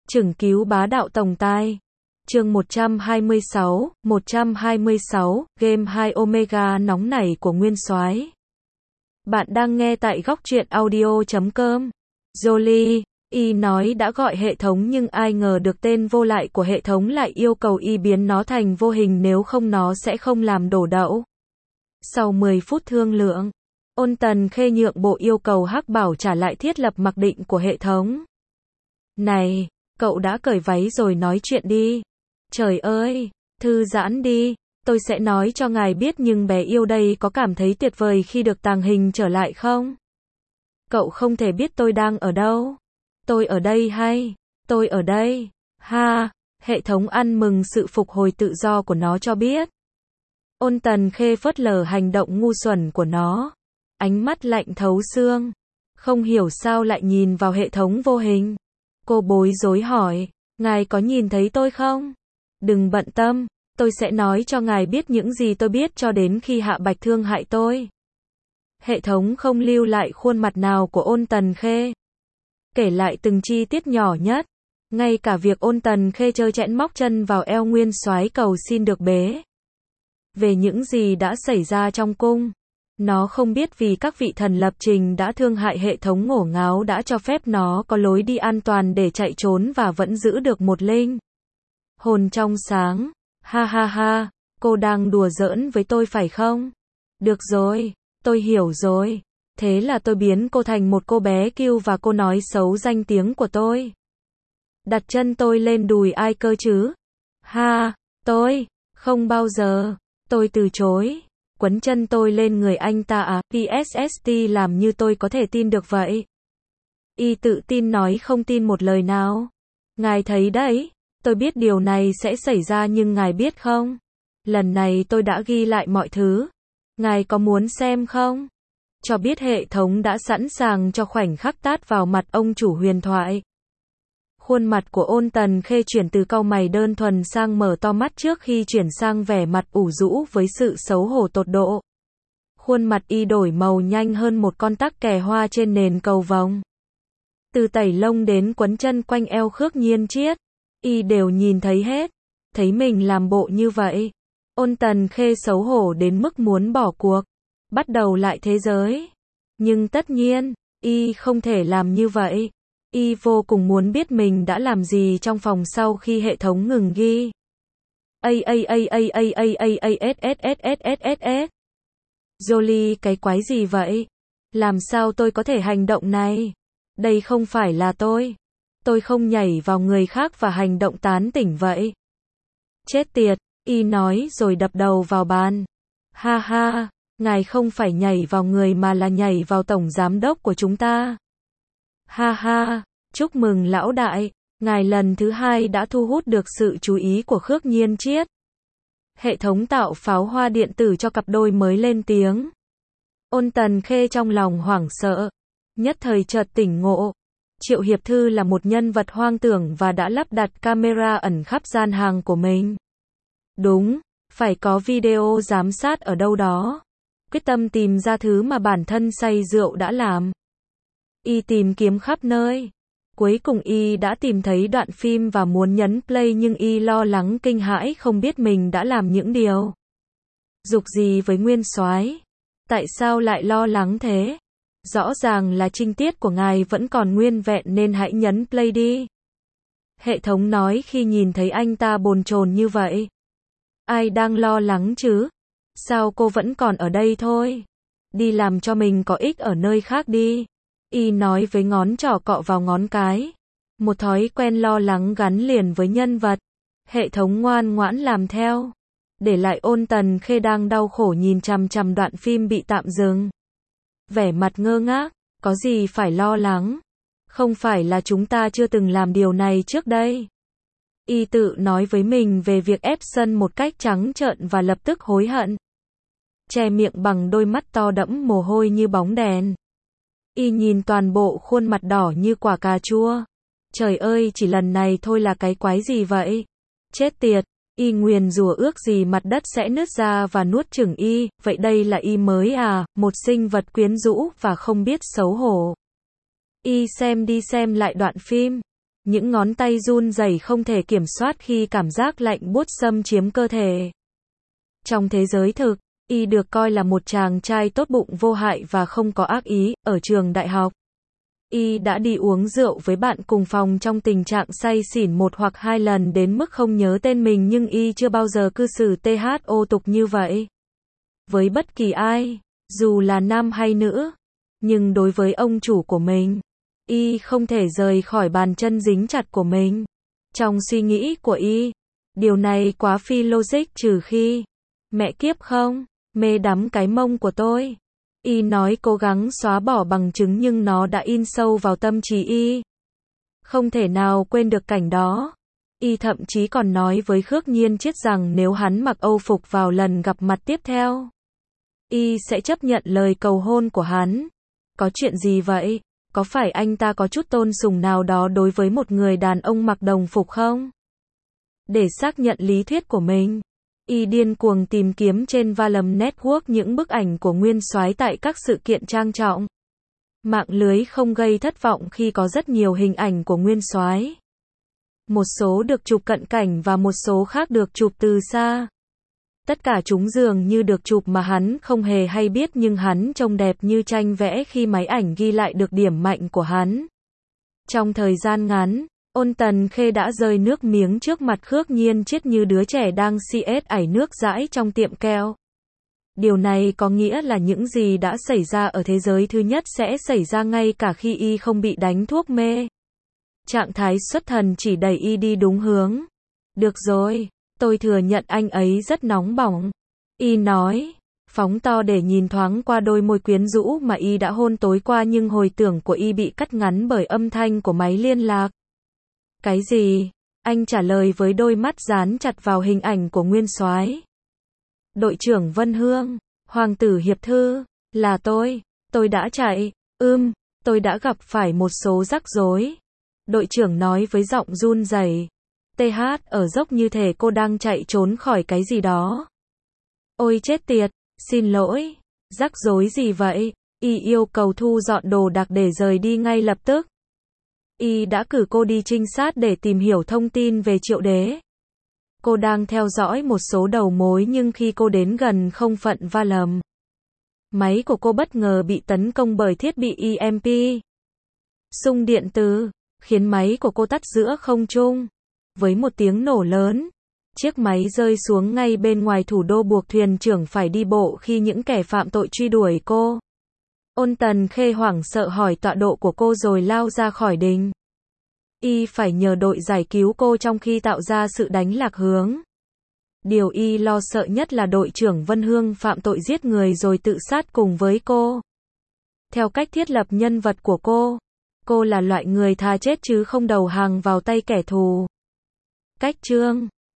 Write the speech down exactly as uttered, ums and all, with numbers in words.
Chừng cứu bá đạo tổng tài. Chương một trăm hai mươi sáu, một trăm hai mươi sáu, game hai Omega nóng nảy của Nguyên Soái. Bạn đang nghe tại góc truyện audio chấm com. Jolie, y nói đã gọi hệ thống nhưng ai ngờ được tên vô lại của hệ thống lại yêu cầu y biến nó thành vô hình, nếu không nó sẽ không làm đổ đậu. Sau mười phút thương lượng, Ôn Tần Khê nhượng bộ yêu cầu Hắc Bảo trả lại thiết lập mặc định của hệ thống. Này, cậu đã cởi váy rồi nói chuyện đi. Trời ơi, thư giãn đi, tôi sẽ nói cho ngài biết, nhưng bé yêu đây có cảm thấy tuyệt vời khi được tàng hình trở lại không? Cậu không thể biết tôi đang ở đâu. Tôi ở đây hay? Tôi ở đây. Ha, hệ thống ăn mừng sự phục hồi tự do của nó cho biết. Ôn Tần Khê phớt lờ hành động ngu xuẩn của nó. Ánh mắt lạnh thấu xương. Không hiểu sao lại nhìn vào hệ thống vô hình. Cô bối rối hỏi, ngài có nhìn thấy tôi không? Đừng bận tâm, tôi sẽ nói cho ngài biết những gì tôi biết cho đến khi Hạ Bạch thương hại tôi. Hệ thống không lưu lại khuôn mặt nào của Ôn Tần Khê. Kể lại từng chi tiết nhỏ nhất. Ngay cả việc Ôn Tần Khê trơ trẽn móc chân vào eo Nguyên Soái cầu xin được bế. Về những gì đã xảy ra trong cung. Nó không biết vì các vị thần lập trình đã thương hại hệ thống ngổ ngáo đã cho phép nó có lối đi an toàn để chạy trốn và vẫn giữ được một linh hồn trong sáng. Ha ha ha, cô đang đùa giỡn với tôi phải không? Được rồi, tôi hiểu rồi. Thế là tôi biến cô thành một cô bé cute và cô nói xấu danh tiếng của tôi. Đặt chân tôi lên đùi ai cơ chứ? Ha, tôi, không bao giờ, tôi từ chối. Quấn chân tôi lên người anh ta à, pê ét ét tê làm như tôi có thể tin được vậy. Y tự tin nói không tin một lời nào. Ngài thấy đấy, tôi biết điều này sẽ xảy ra nhưng ngài biết không? Lần này tôi đã ghi lại mọi thứ. Ngài có muốn xem không? Cho biết hệ thống đã sẵn sàng cho khoảnh khắc tát vào mặt ông chủ huyền thoại. Khuôn mặt của Ôn Tần Khê chuyển từ cau mày đơn thuần sang mở to mắt trước khi chuyển sang vẻ mặt ủ rũ với sự xấu hổ tột độ. Khuôn mặt y đổi màu nhanh hơn một con tắc kè hoa trên nền cầu vồng. Từ tẩy lông đến quấn chân quanh eo Khước Nhiên Triết, y đều nhìn thấy hết. Thấy mình làm bộ như vậy, Ôn Tần Khê xấu hổ đến mức muốn bỏ cuộc, bắt đầu lại thế giới. Nhưng tất nhiên, y không thể làm như vậy. Y vô cùng muốn biết mình đã làm gì trong phòng sau khi hệ thống ngừng ghi. A a a a a a a a s s s s s s. Jolie, cái quái gì vậy? Làm sao tôi có thể hành động này? Đây không phải là tôi. Tôi không nhảy vào người khác và hành động tán tỉnh vậy. Chết tiệt, y nói rồi đập đầu vào bàn. Ha ha, ngài không phải nhảy vào người mà là nhảy vào tổng giám đốc của chúng ta. Ha ha, chúc mừng lão đại, ngài lần thứ hai đã thu hút được sự chú ý của Khước Nhiên Triết. Hệ thống tạo pháo hoa điện tử cho cặp đôi mới lên tiếng. Ôn Tần Khê trong lòng hoảng sợ, nhất thời chợt tỉnh ngộ. Triệu Hiệp Thư là một nhân vật hoang tưởng và đã lắp đặt camera ẩn khắp gian hàng của mình. Đúng, phải có video giám sát ở đâu đó. Quyết tâm tìm ra thứ mà bản thân say rượu đã làm. Y tìm kiếm khắp nơi. Cuối cùng y đã tìm thấy đoạn phim và muốn nhấn play, nhưng y lo lắng kinh hãi không biết mình đã làm những điều dục gì với Nguyên Soái. Tại sao lại lo lắng thế? Rõ ràng là trinh tiết của ngài vẫn còn nguyên vẹn nên hãy nhấn play đi. Hệ thống nói khi nhìn thấy anh ta bồn chồn như vậy. Ai đang lo lắng chứ? Sao cô vẫn còn ở đây thôi? Đi làm cho mình có ích ở nơi khác đi. Y nói với ngón trỏ cọ vào ngón cái. Một thói quen lo lắng gắn liền với nhân vật. Hệ thống ngoan ngoãn làm theo. Để lại Ôn Tần Khê đang đau khổ nhìn chằm chằm đoạn phim bị tạm dừng. Vẻ mặt ngơ ngác, có gì phải lo lắng? Không phải là chúng ta chưa từng làm điều này trước đây. Y tự nói với mình về việc ép sân một cách trắng trợn và lập tức hối hận. Che miệng bằng đôi mắt to đẫm mồ hôi như bóng đèn. Y nhìn toàn bộ khuôn mặt đỏ như quả cà chua. Trời ơi, chỉ lần này thôi là cái quái gì vậy? Chết tiệt, y nguyền rủa ước gì mặt đất sẽ nứt ra và nuốt chửng y, vậy đây là y mới à, một sinh vật quyến rũ và không biết xấu hổ. Y xem đi xem lại đoạn phim. Những ngón tay run rẩy không thể kiểm soát khi cảm giác lạnh buốt xâm chiếm cơ thể. Trong thế giới thực, Y được coi là một chàng trai tốt bụng vô hại và không có ác ý. Ở trường đại học, Y đã đi uống rượu với bạn cùng phòng trong tình trạng say xỉn một hoặc hai lần đến mức không nhớ tên mình, nhưng Y chưa bao giờ cư xử thô tục như vậy với bất kỳ ai, dù là nam hay nữ. Nhưng đối với ông chủ của mình, Y không thể rời khỏi bàn chân dính chặt của mình. Trong suy nghĩ của Y, điều này quá phi logic, trừ khi mẹ kiếp không mê đắm cái mông của tôi. Y nói cố gắng xóa bỏ bằng chứng nhưng nó đã in sâu vào tâm trí Y. Không thể nào quên được cảnh đó. Y thậm chí còn nói với Khước Nhiên Chiết rằng nếu hắn mặc Âu phục vào lần gặp mặt tiếp theo, Y sẽ chấp nhận lời cầu hôn của hắn. Có chuyện gì vậy? Có phải anh ta có chút tôn sùng nào đó đối với một người đàn ông mặc đồng phục không? Để xác nhận lý thuyết của mình, Y điên cuồng tìm kiếm trên Valium Network những bức ảnh của nguyên soái tại các sự kiện trang trọng. Mạng lưới không gây thất vọng khi có rất nhiều hình ảnh của nguyên soái. Một số được chụp cận cảnh và một số khác được chụp từ xa. Tất cả chúng dường như được chụp mà hắn không hề hay biết, nhưng hắn trông đẹp như tranh vẽ khi máy ảnh ghi lại được điểm mạnh của hắn. Trong thời gian ngắn, Ôn Tần Khê đã rơi nước miếng trước mặt Khước Nhiên Chiết như đứa trẻ đang xê ét ải nước dãi trong tiệm keo. Điều này có nghĩa là những gì đã xảy ra ở thế giới thứ nhất sẽ xảy ra ngay cả khi Y không bị đánh thuốc mê. Trạng thái xuất thần chỉ đẩy Y đi đúng hướng. Được rồi, tôi thừa nhận anh ấy rất nóng bỏng. Y nói, phóng to để nhìn thoáng qua đôi môi quyến rũ mà Y đã hôn tối qua, nhưng hồi tưởng của Y bị cắt ngắn bởi âm thanh của máy liên lạc. Cái gì? Anh trả lời với đôi mắt dán chặt vào hình ảnh của nguyên soái. Đội trưởng Vân Hương, Hoàng tử Hiệp Thư, là tôi. Tôi đã chạy. Ưm, tôi đã gặp phải một số rắc rối. Đội trưởng nói với giọng run rẩy. tê hát ở dốc như thể cô đang chạy trốn khỏi cái gì đó. Ôi chết tiệt, xin lỗi. Rắc rối gì vậy? Y yêu cầu thu dọn đồ đạc để rời đi ngay lập tức. Y đã cử cô đi trinh sát để tìm hiểu thông tin về Triệu Đế. Cô đang theo dõi một số đầu mối, nhưng khi cô đến gần không phận Valium, máy của cô bất ngờ bị tấn công bởi thiết bị e em pê. Xung điện từ, khiến máy của cô tắt giữa không trung. Với một tiếng nổ lớn, chiếc máy rơi xuống ngay bên ngoài thủ đô, buộc thuyền trưởng phải đi bộ khi những kẻ phạm tội truy đuổi cô. Ôn Tần Khê hoảng sợ hỏi tọa độ của cô rồi lao ra khỏi đình. Y phải nhờ đội giải cứu cô trong khi tạo ra sự đánh lạc hướng. Điều Y lo sợ nhất là đội trưởng Vân Hương phạm tội giết người rồi tự sát cùng với cô. Theo cách thiết lập nhân vật của cô, cô là loại người thà chết chứ không đầu hàng vào tay kẻ thù. Cách chương